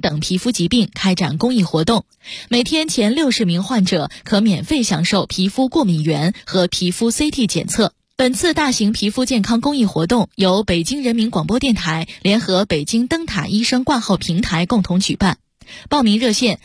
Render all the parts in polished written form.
等皮肤疾病开展公益活动，每天前60名患者可免费享受皮肤过敏原和皮肤 CT 检测。本次大型皮肤健康公益活动由北京人民广播电台联合北京灯塔医生挂号平台共同举办。报名热线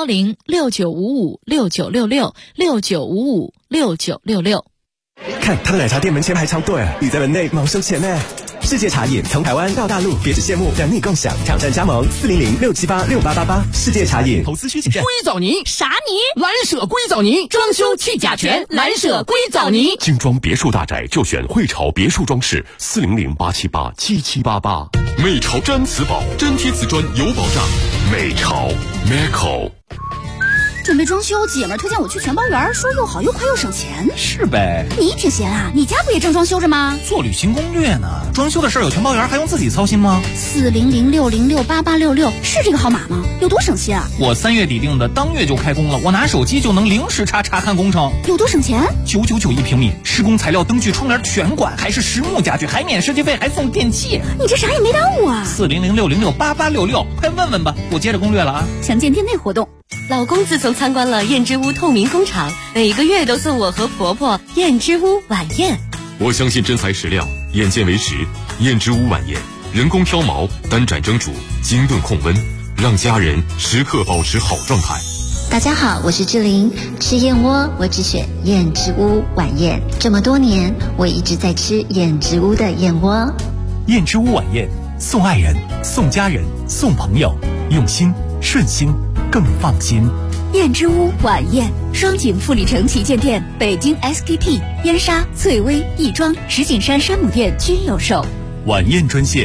0106955696669556966。 看他的奶茶店门前排长队，你在门内毛收钱呢。世界茶饮从台湾到大陆，别只羡慕，等你共享，挑战加盟400-678-6888。世界茶饮，投资需谨慎。 硅藻泥啥泥？ 蓝舍硅藻泥，装修去甲醛，蓝舍硅藻泥。 精装别墅大宅就选汇潮别墅装饰，400-878-7788。美潮毡瓷宝，粘贴瓷砖有保障。美潮 Meco。 准备装修，姐们儿推荐我去全包园，说又好又快又省钱。 是呗， 你挺闲啊，你家不也正装修着吗？ 做旅行攻略呢。装修的事儿有全包园还用自己操心吗 ？400-606-8866是这个号码吗？有多省心啊？ 我3月底定的，当月就开工了，我拿手机就能0时查看工程。 有多省钱 ？999一平米，施工材料、灯具、窗帘全管，还是实木家具，还免设计费，还送电器。 你这啥也没耽误啊 ！400-606-8866，快问问吧，我接着攻略了啊。 详见店内活动。 老公自从参观了燕之屋透明工厂，每个月都送我和婆婆燕之屋晚宴。 我相信真材实料，眼见为实。燕之屋晚宴，人工挑毛，单盏蒸煮，精炖控温，让家人时刻保持好状态。 大家好，我是志玲，吃燕窝我只选燕之屋晚宴。这么多年，我一直在吃燕之屋的燕窝。 燕之屋晚宴，送爱人，送家人，送朋友，用心顺心更放心。 燕之屋晚宴，双井富里城旗舰店、北京 SKP、燕莎、翠微、亦庄、石景山山姆店均有售。 晚宴专线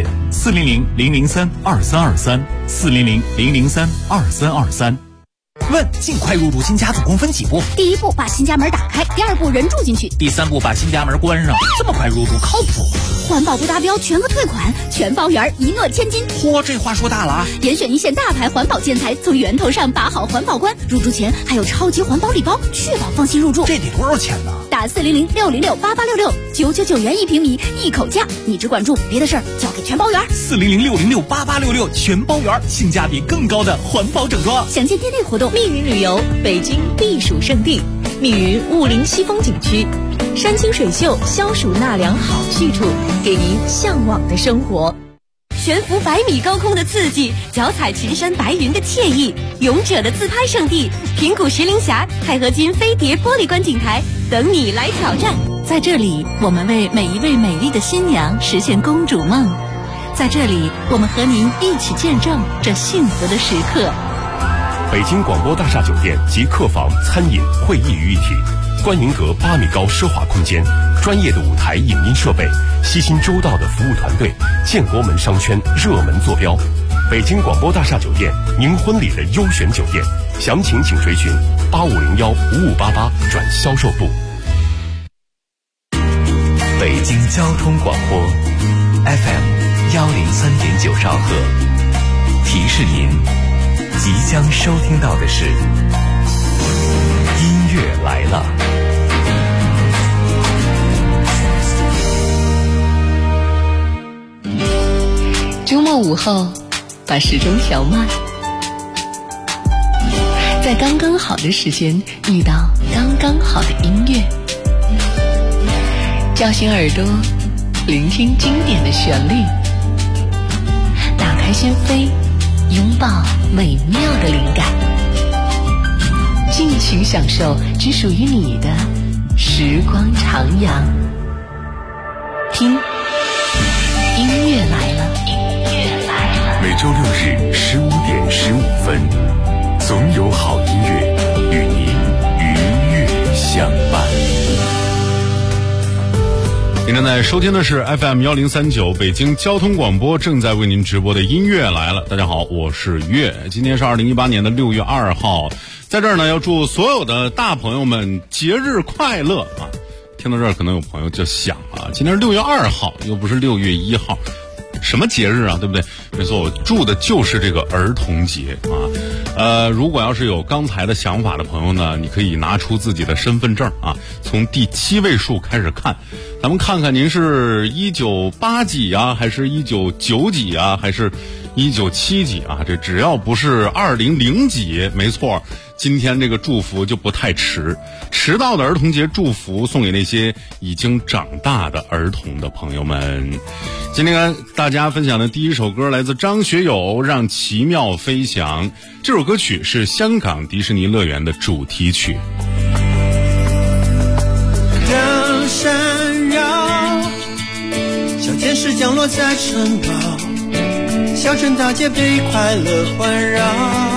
400-003-2323，400-003-2323。问：尽快入住新家总共分几步？ 第1步把新家门打开，第2步人住进去， 第3步把新家门关上。这么快入住靠谱？ 环保不达标全额退款，全包圆一诺千金。 嚯，这话说大了啊！ 严选一线大牌环保建材，从源头上把好环保关。入住前还有超级环保礼包，确保放心入住。 这得多少钱呢？ 打400-606-8866，999元1平米，一口价。你只管住，别的事儿交给全包圆。 400-606-8866，全包圆，性价比更高的环保整装。 详见店内活动。 密云旅游，北京避暑胜地，密云雾林西风景区，山清水秀，消暑纳凉好去处，给您向往的生活。 悬浮100米高空的刺激，脚踩群山白云的惬意，勇者的自拍圣地，平谷石林峡钛合金飞碟玻璃观景台，等你来挑战。 在这里，我们为每一位美丽的新娘实现公主梦。在这里，我们和您一起见证这幸福的时刻。 北京广播大厦酒店及客房、餐饮、会议于一体，观迎阁8米高奢华空间，专业的舞台影音设备，悉心周到的服务团队，建国门商圈热门坐标。北京广播大厦酒店，您婚礼的优选酒店，详情请垂询8501-5588转销售部。 北京交通广播 FM103.9兆赫，提示您即将收听到的是音乐来了。 周末午后，把时钟调慢，在刚刚好的时间遇到刚刚好的音乐，叫醒耳朵，聆听经典的旋律，打开心扉，拥抱美妙的灵感，尽情享受只属于你的时光徜徉。听，音乐来了，音乐来了。 每周6日15点15分，总有好音乐与您愉悦相伴。 您正在收听的是 FM1039 北京交通广播正在为您直播的音乐来了。大家好，我是月。今天是2018年的6月2号，在这儿呢要祝所有的大朋友们节日快乐啊！听到这儿可能有朋友就想啊，今天是6月2号，又不是6月1号，什么节日啊，对不对？没错，我祝的就是这个儿童节啊。如果要是有刚才的想法的朋友呢，你可以拿出自己的身份证啊，从第7位数开始看，咱们看看您是1980几啊，还是1990几啊，还是 1970几啊，这只要不是2000几，没错，今天这个祝福就不太迟。迟到的儿童节祝福送给那些已经长大的儿童的朋友们。今天跟大家分享的第一首歌来自张学友《让奇妙飞翔》，这首歌曲是香港迪士尼乐园的主题曲。 灯闪耀，小天使降落在城堡，小镇大街被快乐环绕，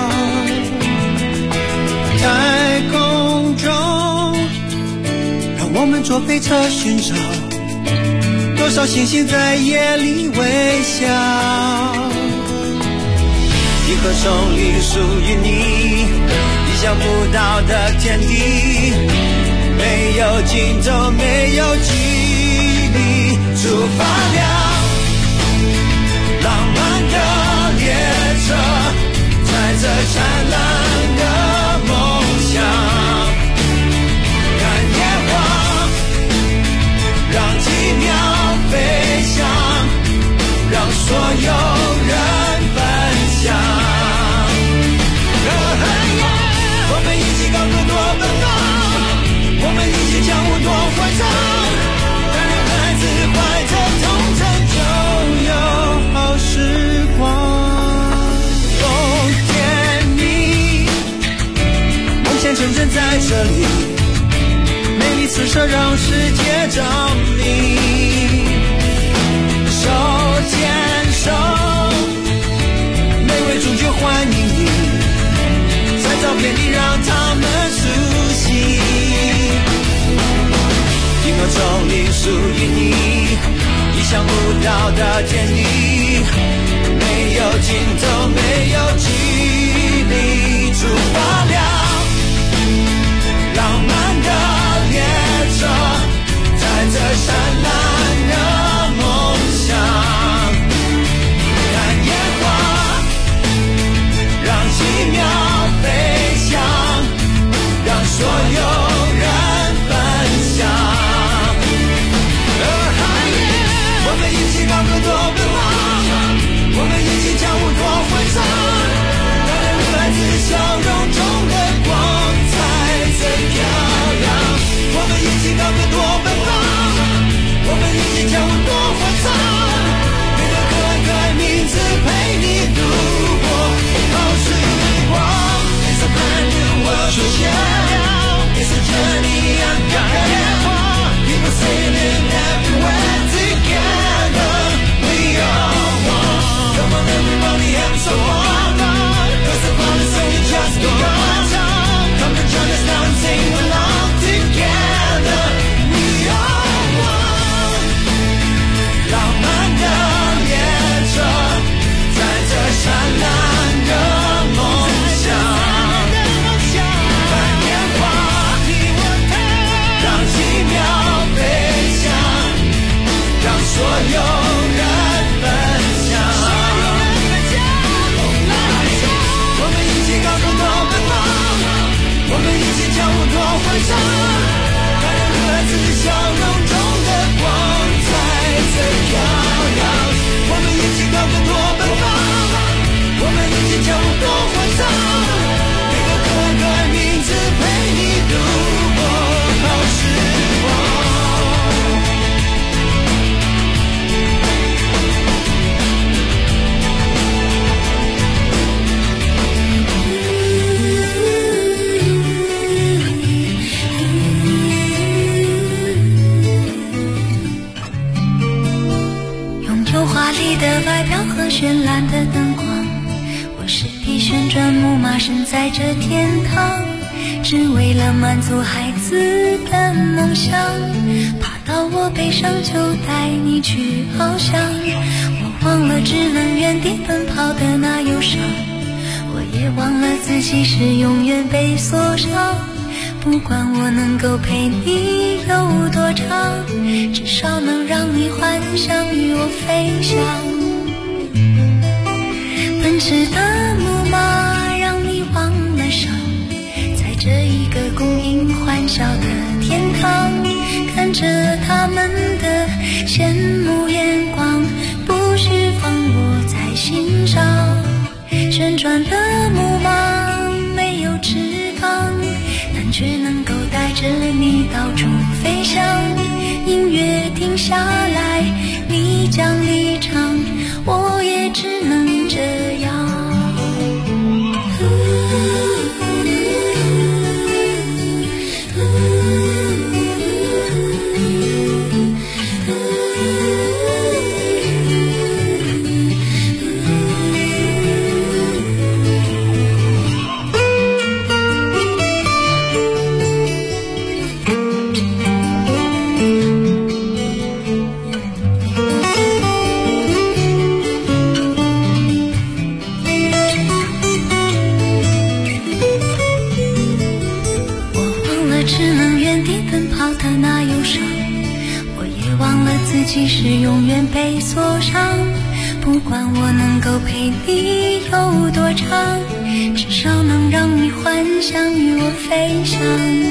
太空中让我们坐飞车寻找多少星星在夜里微笑，银河丛里属于你意想不到的天地，没有尽头没有距离，出发了浪漫的列车，载着灿烂的梦想，看夜花让奇妙飞翔，让所有人分享，我们一起高歌多奔放，我们一起跳舞多欢畅，当女孩子怀着童真就有好时光，甜蜜梦想成真在这里，美丽四射让世界着迷，手牵手每位主角欢迎你，在照片里让他们苏醒，银河丛里属于你意想不到的天地，没有尽头没有距离，出发了浪漫的列车，载着闪蓝的梦想，看烟花让奇妙飞翔，让所有人分享，我们一起高歌多奔放，我们一起跳舞多欢畅，让人来自笑容中的光彩最漂亮，我们一起高歌多奔放，我们一起跳舞多欢畅，每个可爱可爱名字陪你度过好时光， It's a brand new world 出现了， It's a journey 看烟花 People sailing everywhere together We are one Come on everybody and so on Cause the fun is only just begun Come and join us now and sing along together We are one 浪漫的列车载着灿烂的梦想，看烟花让奇妙飞翔，让所有人分享，我们一起高歌多奔放，我们一起跳舞多欢畅，看人来自笑容中的光彩最漂亮，我们一起高歌多奔放，我们一起跳舞多欢畅，每个可爱可爱名字陪你度过好时光。 拥有华丽的外表和绚烂的灯光，我是匹旋转木马，身在这天堂，只为了满足孩子的梦想，爬到我背上就带你去翱翔，我忘了只能原地奔跑的那忧伤，我也忘了自己是永远被锁上，不管我能够陪你有多长，至少能让你幻想与我飞翔。奔驰的木马让你忘了伤，在这一个供应欢笑的天堂，看着他们的羡慕眼光，不需放我在心上。 飞翔，音乐停下来，你将离场，我也只能这样。自己是永远被锁上，不管我能够陪你有多长，至少能让你幻想与我飞翔。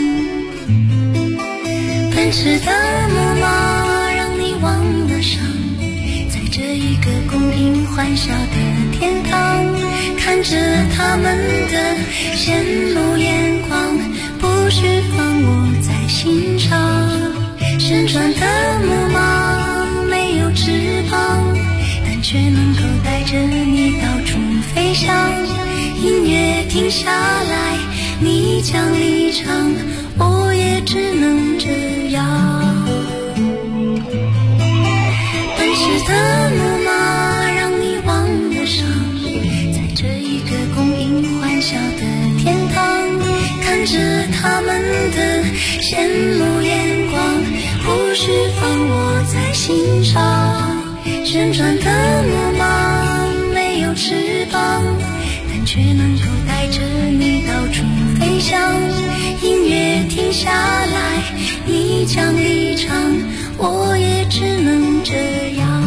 奔驰的木马让你忘了伤，在这一个公平欢笑的天堂，看着他们的羡慕眼光，不需放我在心上。旋转的木马没有翅膀，但却能够带着你到处飞翔。音乐停下来，你将离场，我也只能这样。奔驰的木马让你忘了伤，在这一个公平欢笑的天堂，看着他们的羡慕眼光，不需放我在心上。旋转的木马没有翅膀，但却能够带着你到处飞翔。音乐停下来，你将离场，我也只能这样。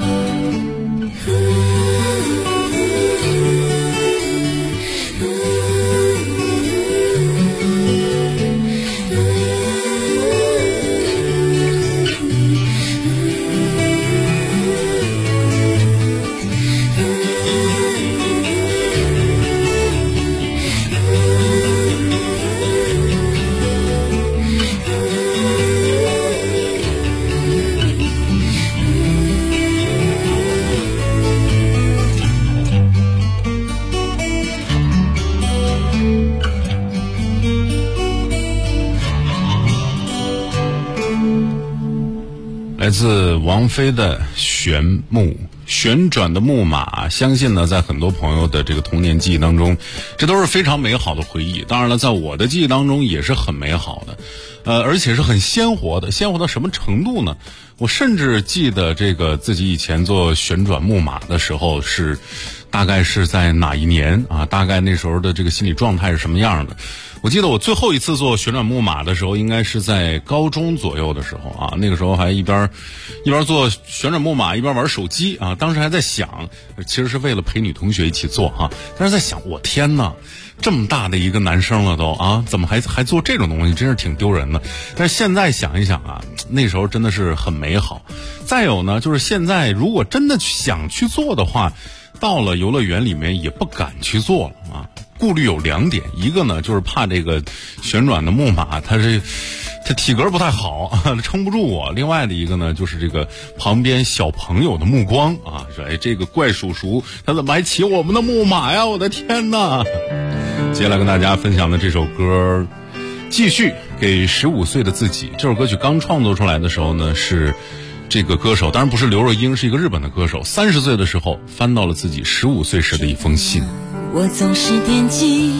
来自王菲的旋转的木马，相信呢在很多朋友的这个童年记忆当中，这都是非常美好的回忆。当然了，在我的记忆当中也是很美好的，而且是很鲜活的。鲜活到什么程度呢？我甚至记得这个自己以前做旋转木马的时候是大概是在哪一年啊？大概那时候的这个心理状态是什么样的？我记得我最后一次做旋转木马的时候，应该是在高中左右的时候啊。那个时候还一边做旋转木马一边玩手机啊。当时还在想，其实是为了陪女同学一起做啊。但是在想，我天哪，这么大的一个男生了都啊，怎么还做这种东西，真是挺丢人的。但是现在想一想啊，那时候真的是很美好。再有呢，就是现在如果真的想去做的话，到了游乐园里面也不敢去做了啊。顾虑有两点，一个呢就是怕这个旋转的木马它体格不太好，撑不住我。另外的一个呢就是这个旁边小朋友的目光啊，说哎这个怪叔叔他怎么还骑我们的木马呀，我的天哪。接下来跟大家分享的这首歌继续给15岁的自己。这首歌曲刚创作出来的时候呢，是这个歌手当然不是刘若英，是一个日本的歌手，30岁的时候翻到了自己15岁时的一封信。 我总是惦记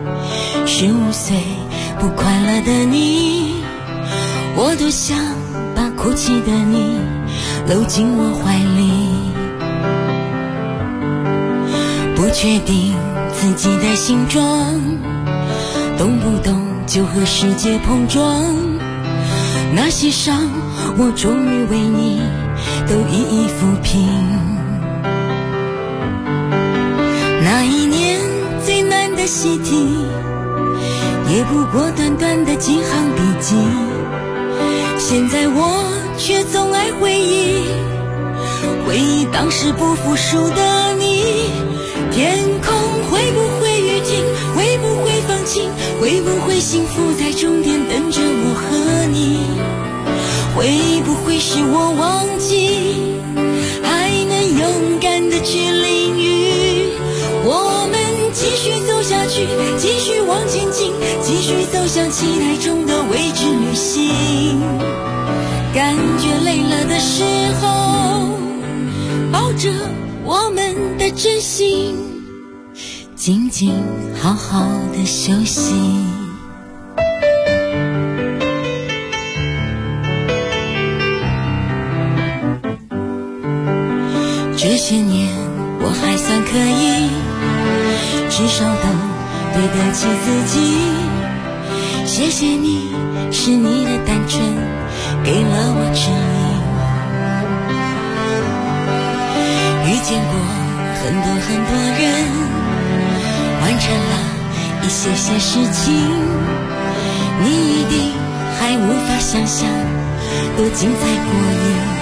15岁不快乐的你，我多想把哭泣的你搂进我怀里，不确定自己的形状，动不动就和世界碰撞，那些伤我终于为你都一一抚平。那一年最难的习题，也不过短短的几行笔记，现在我却总爱回忆当时不服输的你。天空会不会雨停，会不会放晴，会不会幸福在终点等着我和你。 会使我忘记，还能勇敢的去淋雨。我们继续走下去，继续往前进，继续走向期待中的未知旅行。感觉累了的时候，抱着我们的真心，静静好好的休息。这些年我还算可以，至少都对得起自己。谢谢你，是你的单纯给了我指引。遇见过很多人，完成了一些事情，你一定还无法想象多精彩过瘾。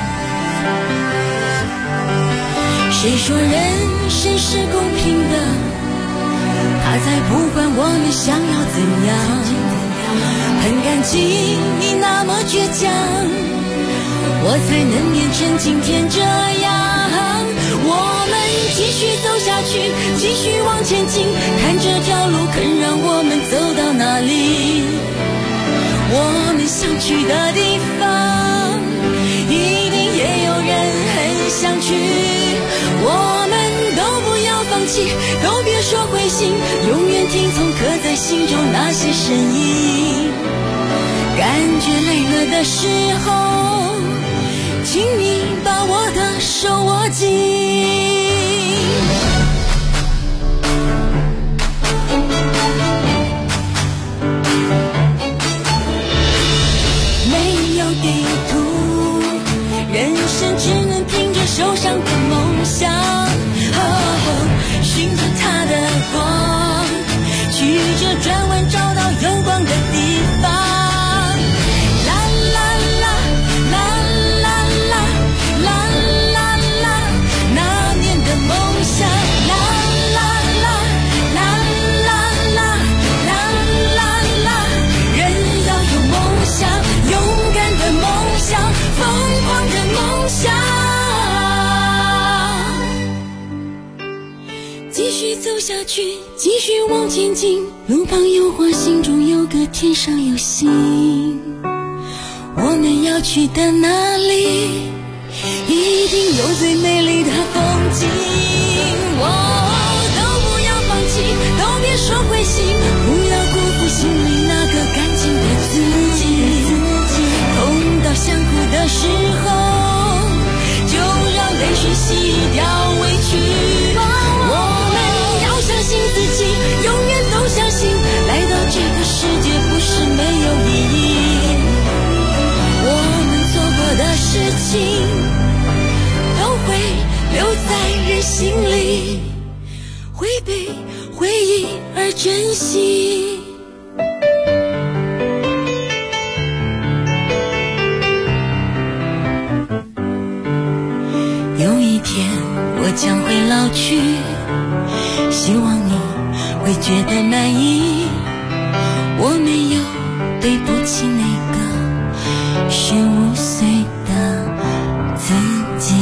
谁说人生是公平的？他才不管我们想要怎样。很感激你那么倔强，我才能变成今天这样。我们继续走下去，继续往前进，看这条路肯让我们走到哪里。我们想去的地方，一定也有人很想去。我们都不要放弃，都别说灰心，永远听从刻在心中那些声音。感觉累了的时候，请你把我的手握紧。没有地图，人生只能凭着手上的梦想，循着它的光，曲折转弯找到有光的地方。走下去，继续往前进，路旁有花，心中有歌，天上有星。我们要去的那里，一定有最美丽的风景。都不要放弃，都别说灰心，不要辜负心里那个干净的自己。痛到想哭的时候，就让泪水洗掉委屈。相信自己，永远都相信，来到这个世界不是没有意义。我们做过的事情，都会留在人心里，会被回忆而珍惜。有一天我将会老去，希望你会觉得满意，我没有对不起那个15岁的自己。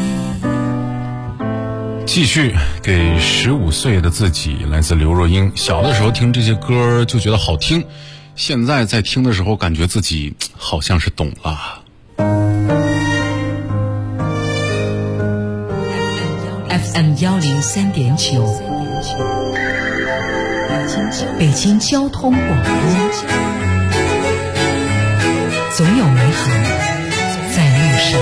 继续给15岁的自己，来自刘若英。小的时候听这些歌就觉得好听，现在在听的时候感觉自己好像是懂了。 FM 103.9，北京交通广播，总有美好在路上。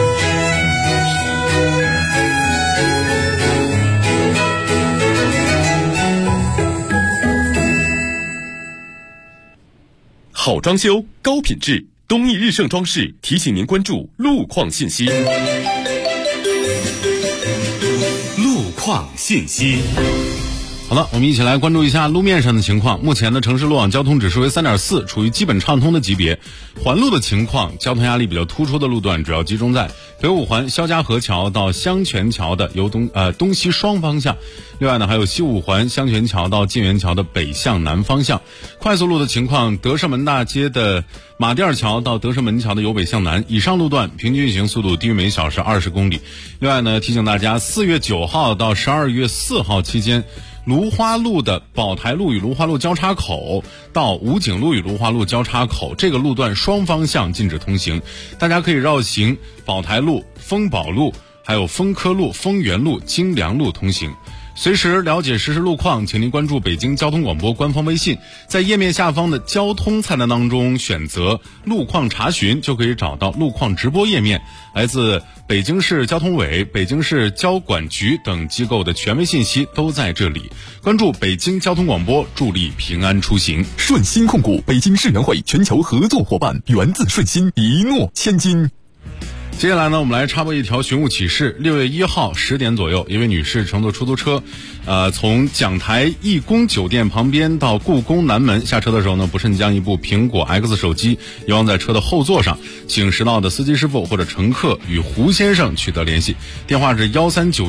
好装修，高品质，东义日盛装饰提醒您关注路况信息。路况信息。 好了，我们一起来关注一下路面上的情况。目前呢，城市路网交通指数为 3.4， 处于基本畅通的级别。环路的情况，交通压力比较突出的路段主要集中在北五环肖家河桥到香泉桥的由东西双方向。另外呢，还有西五环香泉桥到晋源桥的北向南方向。快速路的情况，德胜门大街的马甸桥到德胜门桥的由北向南，以上路段平均运行速度低于每小时20公里。另外呢，提醒大家，4月9号到12月4号期间，芦花路的宝台路与芦花路交叉口到武警路与芦花路交叉口，这个路段双方向禁止通行，大家可以绕行宝台路、丰宝路、还有丰科路、丰源路、金良路通行。随时了解实时路况，请您关注北京交通广播官方微信，在页面下方的交通菜单当中选择路况查询，就可以找到路况直播页面。来自北京市交通委、北京市交管局等机构的权威信息都在这里。关注北京交通广播，助力平安出行。 顺心控股，北京世园会全球合作伙伴，源自顺心，一诺千金。 接下来呢，我们来插播一条寻物启事。6月1号10点左右，一位女士乘坐出租车，从讲台义工酒店旁边到故宫南门，下车的时候呢，不慎将一部苹果 X 手机遗忘在车的后座上，请识到的司机师傅或者乘客与胡先生取得联系，电话是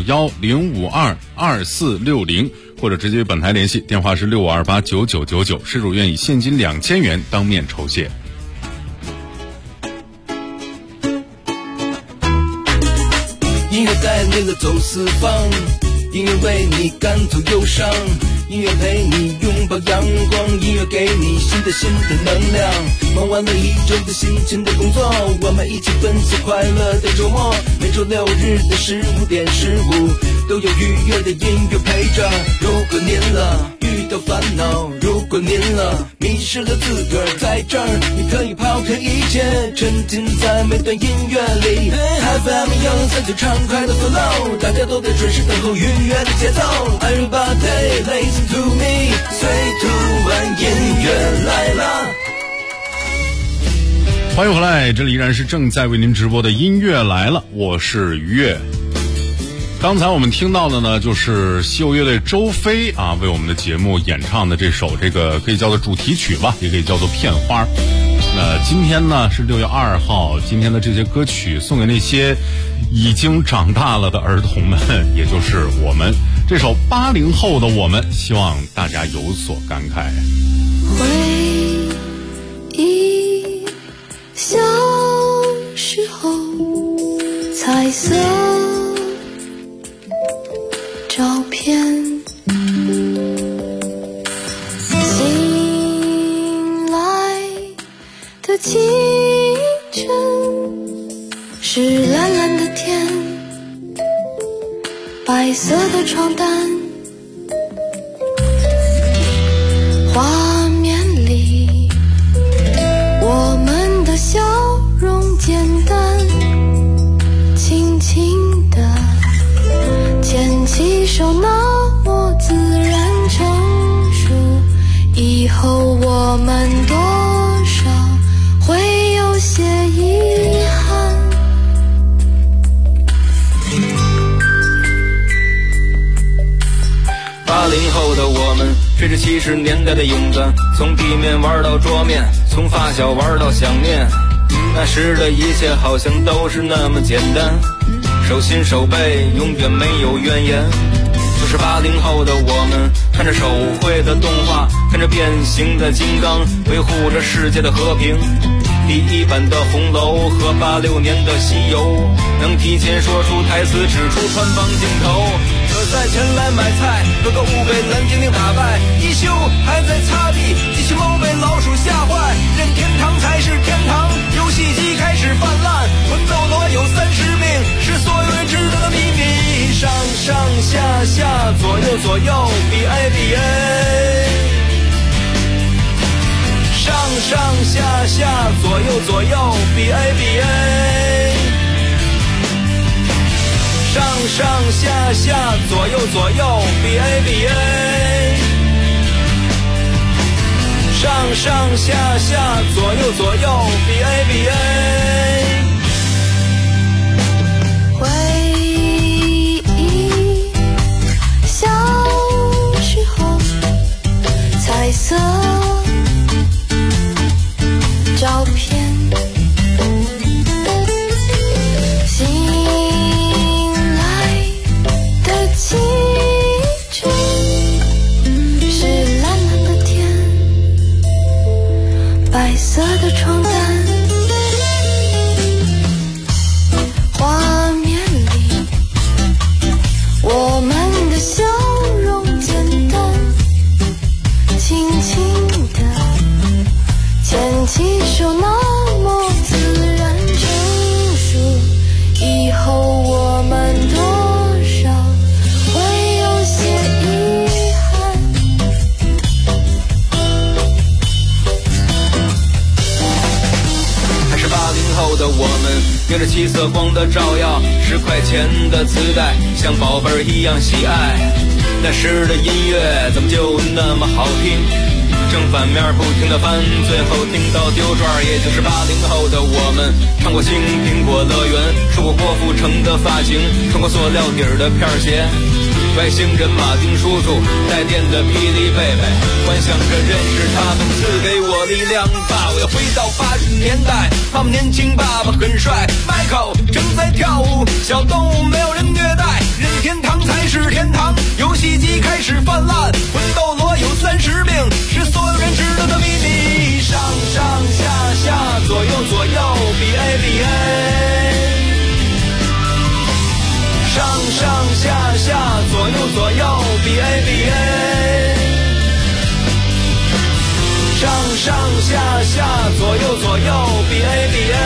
1391-052-2460，或者直接与本台联系，电话是65289999，失主愿以现金2000元当面酬谢。 音乐带领了走四方，音乐为你感同忧伤，音乐陪你拥抱阳光，音乐给你新的能量。忙完了一周的辛勤的工作，我们一起分享快乐的周末。每周6日的15点15，都有愉悦的音乐陪着。如果您遇到烦恼，如果您迷失了自个儿，在这儿你可以抛开一切，沉浸在每段音乐里。FM 103就畅快的 flow， 大家都在准时等候愉悦的节奏。Everybody listen to me， 3、2、1，音乐来了。 欢迎回来，这里依然是正在为您直播的音乐来了，我是于越。刚才我们听到的呢，就是西游乐队周飞为我们的节目演唱的这首这个可以叫做主题曲吧，也可以叫做片花。那今天呢是6月2号，今天的这些歌曲送给那些已经长大了的儿童们，也就是我们。这首80后的我们，希望大家有所感慨。 回忆小时候，彩色照片，醒来的清晨，是蓝蓝的天，白色的床单，画面里我们的笑容简单，轻轻地牵起手，那么自然成熟，以后我们多少会有些遗憾。 80后的我们追着70年代的影子，从地面玩到桌面，从发小玩到想念，那时的一切好像都是那么简单，手心手背永远没有怨言。就是80后的我们，看着手绘的动画，看着变形的金刚，维护着世界的和平。第一版的红楼和86年的西游，能提前说出台词，指出穿帮镜头。可赛前来买菜，喝个5杯蓝精灵打败一休，还在擦地，机器猫被老鼠吓坏，任天堂才是天堂，游戏机开始泛滥，魂斗罗有30命，是所有人知道的秘密。上上下下左右左右 BABA， 上上下下左右左右 BABA， 上上下下左右左右 BABA， 上上下下左右左右 BABA。 回忆小时候白色照片，醒来的气质是蓝蓝的天，白色的床单，画面里我们的笑容简单，轻轻地牵起手，那么自然成熟，以后我们多少会有些遗憾。 还是80后的我们，有着七色光的照耀，10块钱的磁带像宝贝儿一样喜爱，那时的音乐怎么就那么好听，正反面不停地翻，最后听到丢转，也就是80后的我们，唱过新苹果乐园，梳过郭富城的发型，穿过塑料底儿的片鞋，外星人马丁叔叔，带电的霹雳贝贝，幻想着认识他能赐给我力量吧。我要回到80年代，他们年轻，爸爸很帅， Michael 正在跳舞，小动物没有人虐待，任天堂才是天堂，游戏机开始泛滥，魂斗罗有30命，是所有人知道的秘密。上上下下，左右左右，BA BA。上上下下，左右左右，BA BA。上上下下，左右左右，BA BA。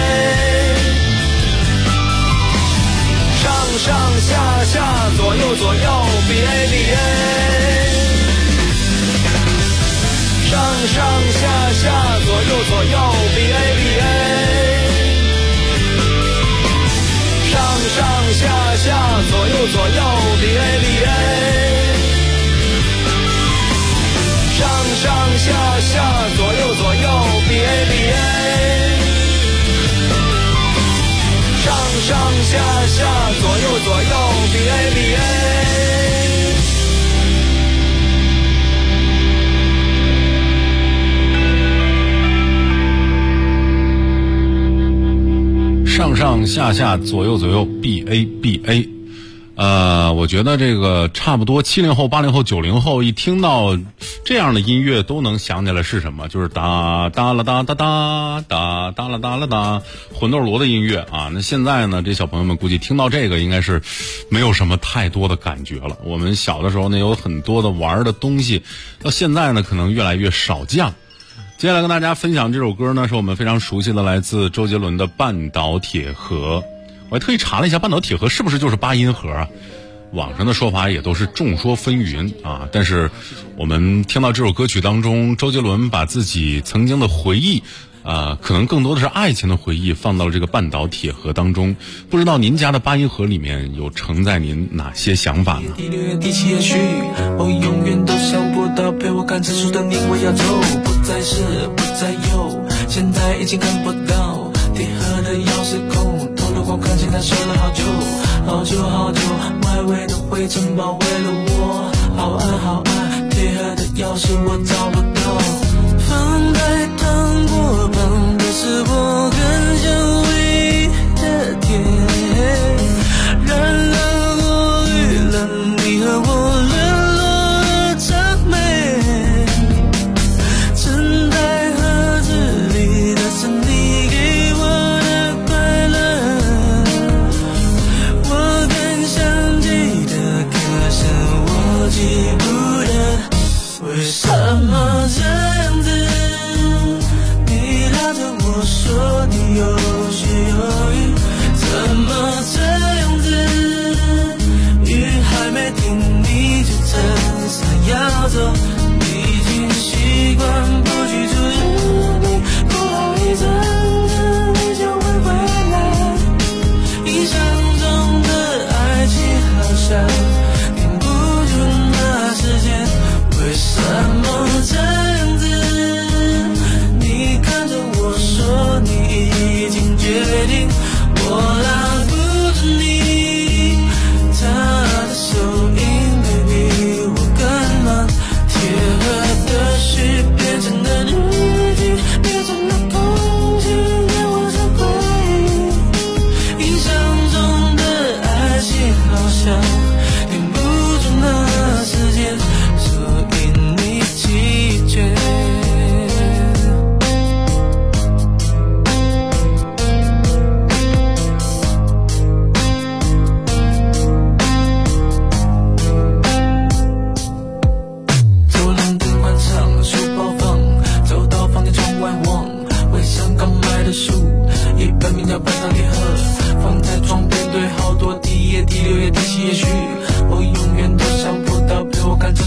上上下下，左右左右，BA BA。上上下下，左右左右，BA BA。上上下下，左右左右，BA BA。上上下下，左右左右，BA BA。上上下下，左右左右，BA BA。 上上下下，左右左右，BA BA。我觉得这个差不多70后、80后、90后一听到这样的音乐都能想起来是什么，就是哒哒啦哒哒哒哒哒啦哒啦哒，魂斗罗的音乐啊。那现在呢，这小朋友们估计听到这个应该是没有什么太多的感觉了。我们小的时候呢，有很多的玩的东西，到现在呢可能越来越少见。接下来跟大家分享这首歌呢，是我们非常熟悉的，来自周杰伦的《半岛铁盒》。我还特意查了一下，半岛铁盒是不是就是8音盒啊？网上的说法也都是众说纷纭啊。但是我们听到这首歌曲当中，周杰伦把自己曾经的回忆，可能更多的是爱情的回忆，放到了这个半岛铁盒当中。不知道您家的8音盒里面有承载您哪些想法呢？ 第6月第7夜许，我永远都想不到陪我看日出的你，我要走，不再是不再有，现在已经看不到铁盒的钥匙孔，透了光看见它守了好久好久好久，外围的灰尘包围了我，好暗好暗，铁盒的钥匙我找不到，放在糖果旁的是我很想唯一的甜，燃了过滤了你和我沦落的谄媚，沉在盒子里的是你给我的快乐，我更想记得，可是我记不得，为什么这样子？你拉着我说你有血有雨，怎么这样子？雨还没停你就撑伞要走，你已经习惯不去注意你，过一阵子你就会回来，印象中的爱情好像停不住那时间，为什么这样子？你看着我说你已经决定，我拉不住你，他的手印 baby 我更忙，铁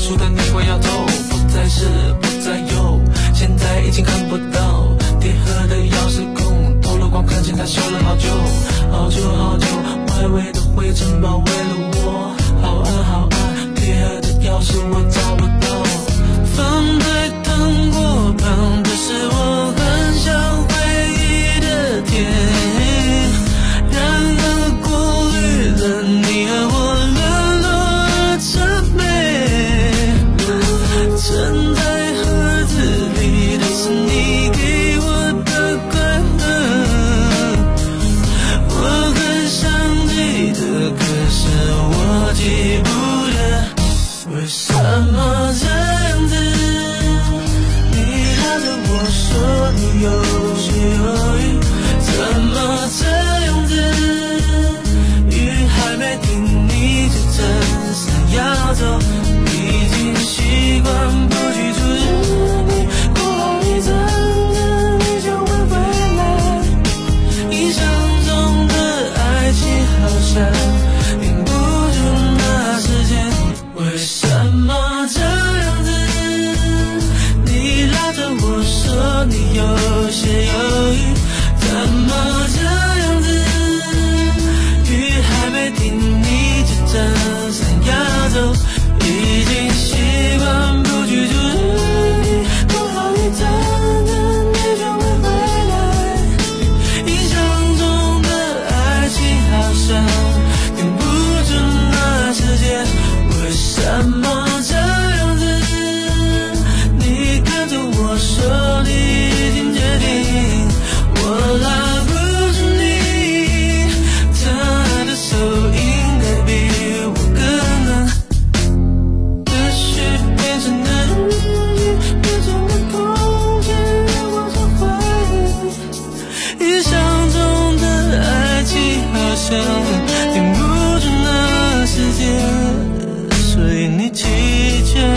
树的年华摇头，不再是不再有，现在已经看不到铁盒的钥匙孔，透了光看见它修了好久好久好久，外围的灰尘包围了我，好暗好暗，铁盒的钥匙我找不到，风在糖果旁，这是我很想回忆的天，然而过滤了你和我沦落的谄媚，沉在盒子里的是你给我的快乐，我很想记得，可是我记不得，为什么这样子？你拉着我说你有血有雨，怎么这样子？雨还没停你就真想要走，已经习惯不去注视你，过后一阵子你就会回来，印象中的爱情好像停不住那时间，为什么这样子？你拉着我说你有血有雨，怎么这样子？雨还没停你就真想要走，已经习惯不去注视你，过后一阵子你就会回来，印象中的爱情好像停不住那时间，为什么这样子？你看着我说你已经决定，我拉不住你，他的手应该比我更难，也许变成的日语，变成的空间，我就会印象中的爱情好像停不住那时间，所以你拒绝。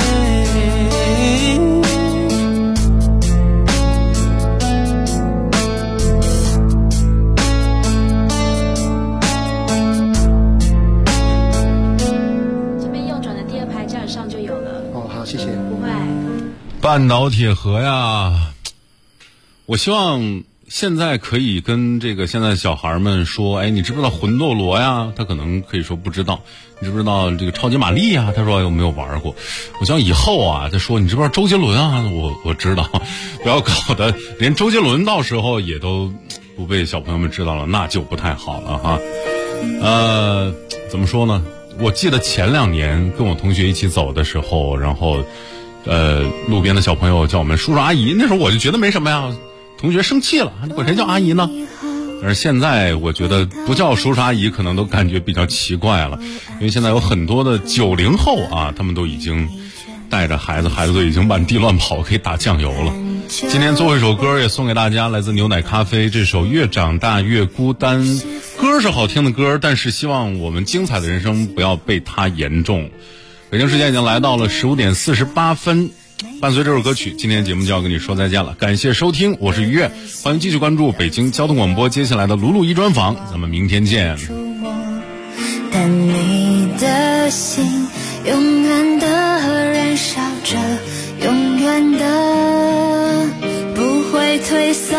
半岛铁盒呀，我希望现在可以跟这个现在的小孩们说，哎，你知不知道魂斗罗呀？他可能可以说不知道。你知不知道这个超级玛丽呀？他说有没有玩过？我希望以后啊，他说你知不知道周杰伦啊？我知道，不要搞得连周杰伦到时候也都不被小朋友们知道了，那就不太好了哈。怎么说呢？我记得前2年跟我同学一起走的时候，然后路边的小朋友叫我们叔叔阿姨，那时候我就觉得没什么呀，同学生气了，你管谁叫阿姨呢？但是现在我觉得不叫叔叔阿姨可能都感觉比较奇怪了，因为现在有很多的90后啊，他们都已经带着孩子都已经满地乱跑，可以打酱油了。今天最后一首歌也送给大家，来自牛奶咖啡这首越长大越孤单。歌是好听的歌，但是希望我们精彩的人生不要被它严重。北京时间已经来到了15点48分，伴随这首歌曲，今天节目就要跟你说再见了。感谢收听，我是于越，欢迎继续关注北京交通广播接下来的卢卢一专访，咱们明天见。 但你的心永远的燃烧着，永远的不会退缩，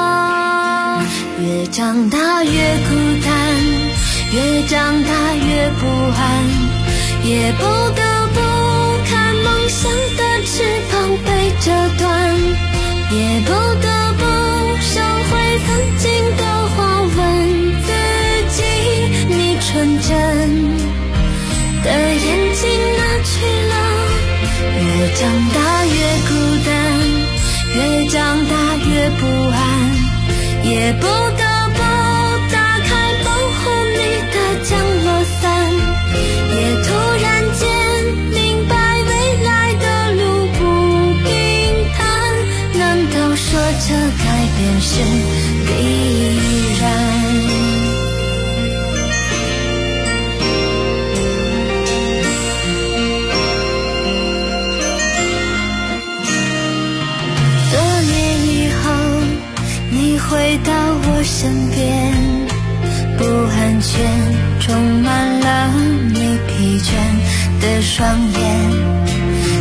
越长大越孤单，越长大越不安，也不得不看梦想的翅膀被折断，也不得不收回曾经的话，问自己你纯真的眼睛哪去了？越长大越孤单，越长大越不安，也不得不打开保护你的降落伞，也突然间明白未来的路不平坦，难道说这改变是必然？多年以后你回到我身边，不安全充满了你疲倦的双眼，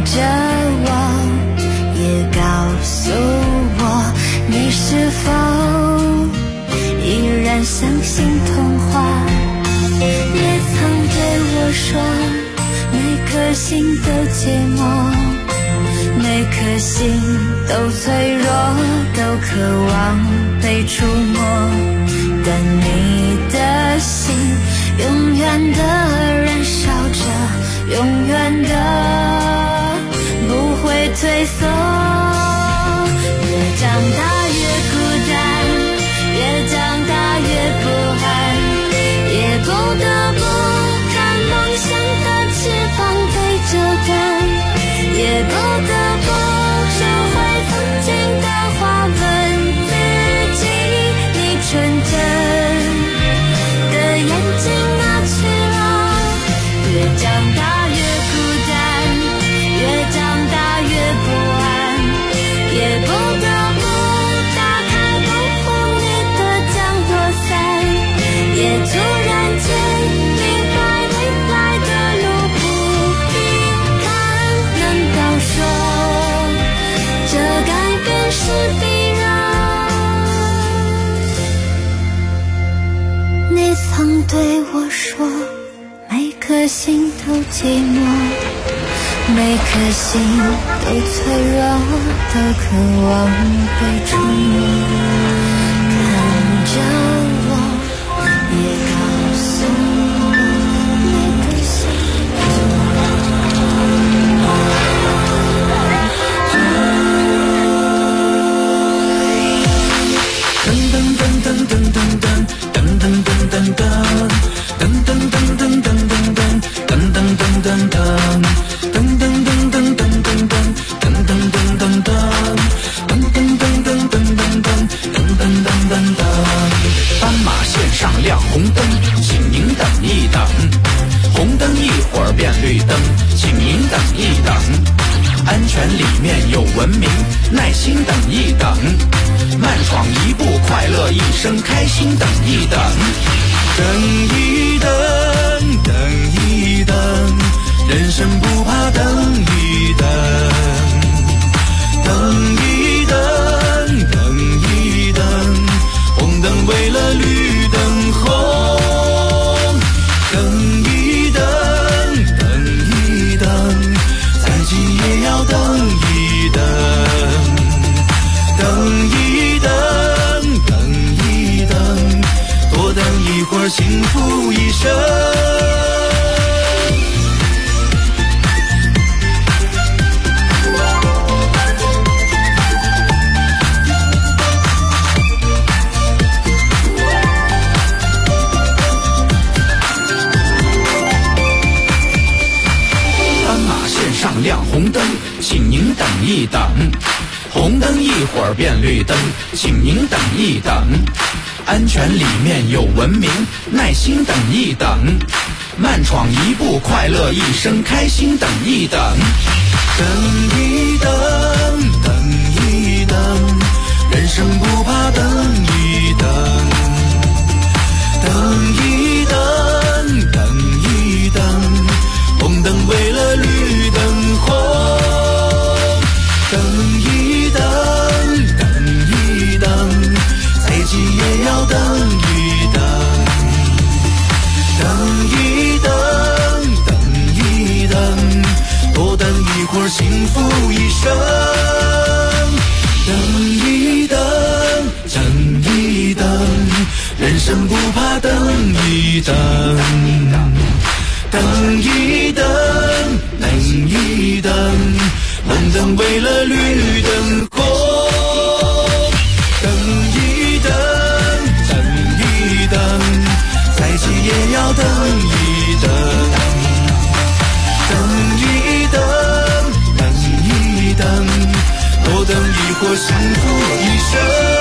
着我，也告诉我，你是否依然相信童话？也曾对我说，每颗心都寂寞，每颗心都脆弱，都渴望被触摸，但你的心永远的燃烧着，永远的不会退缩。越长大越孤单，越长大越不安，也不得不看梦想的翅膀被折断，也不得不收回曾经的话，问自己，你纯真的眼睛哪去了？越长大越孤单，越长大越不安，也不得不打开保护你的降落伞，也突然间明白未来的路不平坦。难道说这改变是必然？你曾对我说，每颗心都寂寞，每颗心都脆弱，都渴望被触摸。看着我，也告诉我，每颗心斑马线上亮红灯，请您等一等。红灯一会儿变绿灯，请您等一等。安全里面有文明，耐心等一等。慢闯一步，快乐一生，开心等一等。等一等，等一等，人生不怕等一等。等一等，等一等，红灯为了绿灯红。等一等，等一等，再急也要等一等。等一等，等一等，多等一会儿，幸福一生。亮红灯，请您等一等。红灯一会儿变绿灯，请您等一等。安全里面有文明，耐心等一等。慢闯一步，快乐一生，开心等一等。等一等，等一等，人生不怕等一等。等一等，等一等，红灯为了绿灯红。等一等，等一等，再急也要等一等。等一等，等一等，多等一会儿，幸福一生。等一等，等一等，人生不怕等一等。等一等，等一等，红灯为了绿灯红。等一等，等一等，再急也要等一等。等一等，等一等，多等一会儿，幸福一生。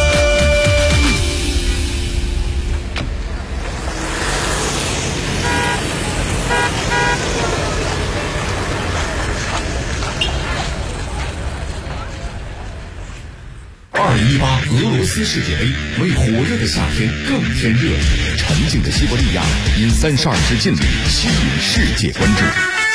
2018俄罗斯世界杯为火热的夏天更添热，沉静的西伯利亚因32支劲旅吸引世界关注。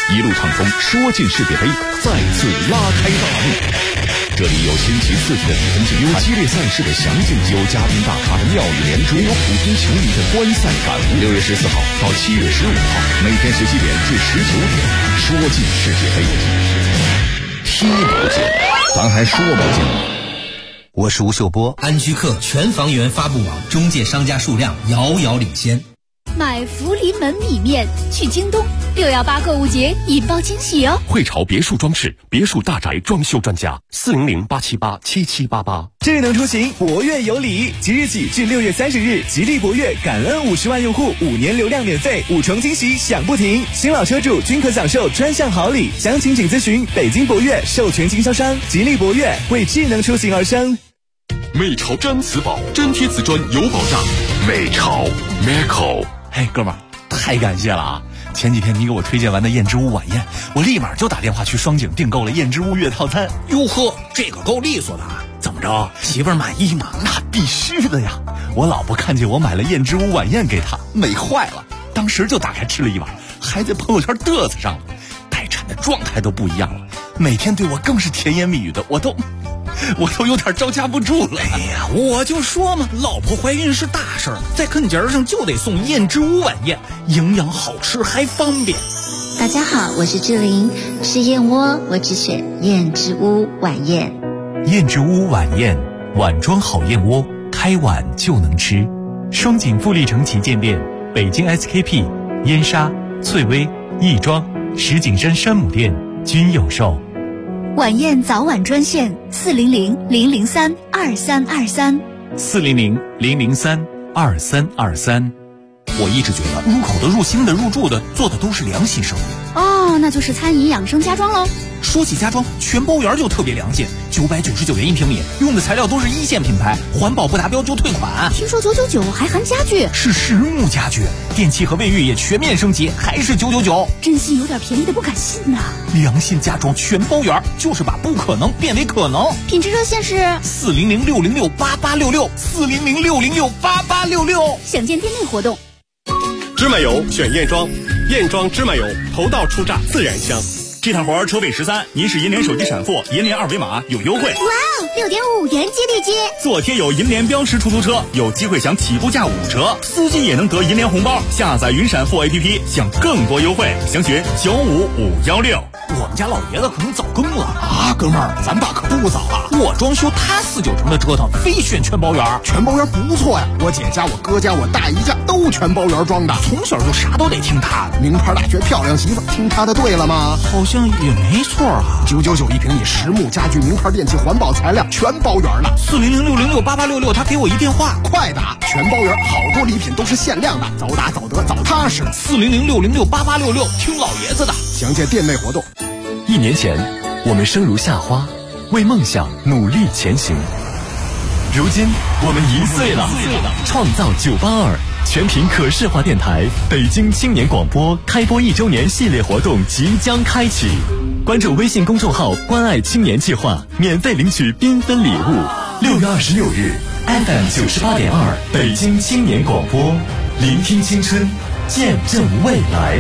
一路畅通，说进世界杯再次拉开大幕。这里有星期4季的比分竞猜，有激烈赛事的详尽，有嘉宾大咖的妙语连珠，有普通球迷的观赛感悟。6月14号到7月15号，每天17点至19点，说进世界杯，踢不进，咱还说不进。 我是吴秀波，安居客全房源发布网中介商家数量遥遥领先。 买福临门米面去京东，618购物节引爆惊喜哦！ 汇潮别墅装饰，别墅大宅装修专家，400-878-7788。 智能出行，博越有礼，即日起至6月30日，吉利博越感恩50万用户5年流量免费，5重惊喜响不停，新老车主均可享受专项好礼。详情请咨询北京博越授权经销商吉利博越，为智能出行而生。 美潮毡瓷宝，真贴瓷砖有保障。美潮 Meco。 嘿，哥们儿，太感谢了啊！前几天你给我推荐完的燕之屋晚宴，我立马就打电话去双井订购了燕之屋月套餐。 哟呵，这个够利索的啊！怎么着，媳妇儿满意吗？ 那必须的呀！我老婆看见我买了燕之屋晚宴给她，美坏了，当时就打开吃了一碗，还在朋友圈嘚瑟上了。待产的状态都不一样了，每天对我更是甜言蜜语的，我都有点招架不住了。 哎呀，我就说嘛，老婆怀孕是大事儿，在坑节上就得送燕之屋晚宴，营养好吃还方便。 大家好，我是志玲，吃燕窝我只选燕之屋晚宴。 燕之屋晚宴，碗装好燕窝，开碗就能吃。双井富力城旗舰店、北京 SKP、燕莎、翠微、亦庄、石景山山姆店均有售。 晚宴早晚专线400-003-2323 400-003-2323。我一直觉得入口的、入心的、入住的做的都是良心生意。 哦，那就是餐饮养生家装喽。 说起家装，全包园就特别良心，999元1平米，用的材料都是1线品牌，环保不达标就退款。 听说999还含家具， 是实木家具，电器和卫浴也全面升级，还是999。 真心有点便宜的不敢信呐。 良心家装全包园，就是把不可能变为可能。 品质热线是 400-606-8866 400-606-8866。 详见店内活动。 芝麻油选燕庄，燕庄芝麻油，头道出榨自然香。 这趟活车费13，您是银联手机闪付，银联二维码有优惠。 哇哦，6.5元接地接， 做贴有银联标识出租车，有机会享起步价5折，司机也能得银联红包。下载云闪付 APP， 享更多优惠，详询95516。 我们家老爷子可能早更了啊，哥们儿，咱爸可不早啊！我装修他4、9成的折腾，非选全包园。 全包园不错呀，我姐家、我哥家、我大姨家都全包园装的， 从小就啥都得听他的。 名牌大学漂亮媳妇，听他的对了吗？ 好像也没错啊。 999一平米，实木家具、名牌电器、环保材料全包园了。 400-606-8866，他给我一电话， 快打！全包园，好多礼品都是限量的，早打早得早踏实。 400-606-8866，听老爷子的。 详见店内活动。 1年前，我们生如夏花，为梦想努力前行。如今，我们1岁了，创造982全屏可视化电台北京青年广播开播1周年系列活动即将开启，关注微信公众号“关爱青年计划”，免费领取缤纷礼物。6月26日 ，FM 98.2北京青年广播，聆听青春，见证未来。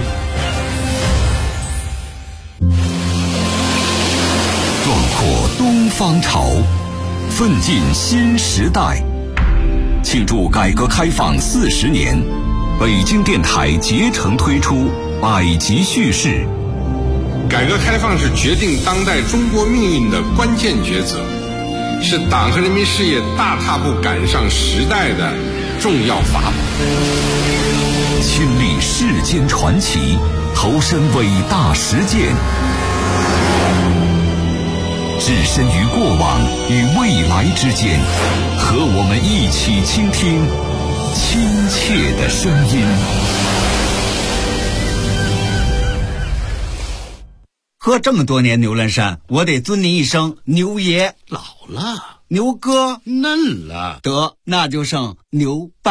壮阔东方潮，奋进新时代。庆祝改革开放40年，北京电台竭诚推出百集叙事。 改革开放是决定当代中国命运的关键抉择，是党和人民事业大踏步赶上时代的重要法宝。 亲历世间传奇，投身伟大实践，置身于过往与未来之间，和我们一起倾听亲切的声音。 喝这么多年牛栏山，我得尊您一声牛爷。 老了， 牛哥嫩了， 得那就剩牛爸。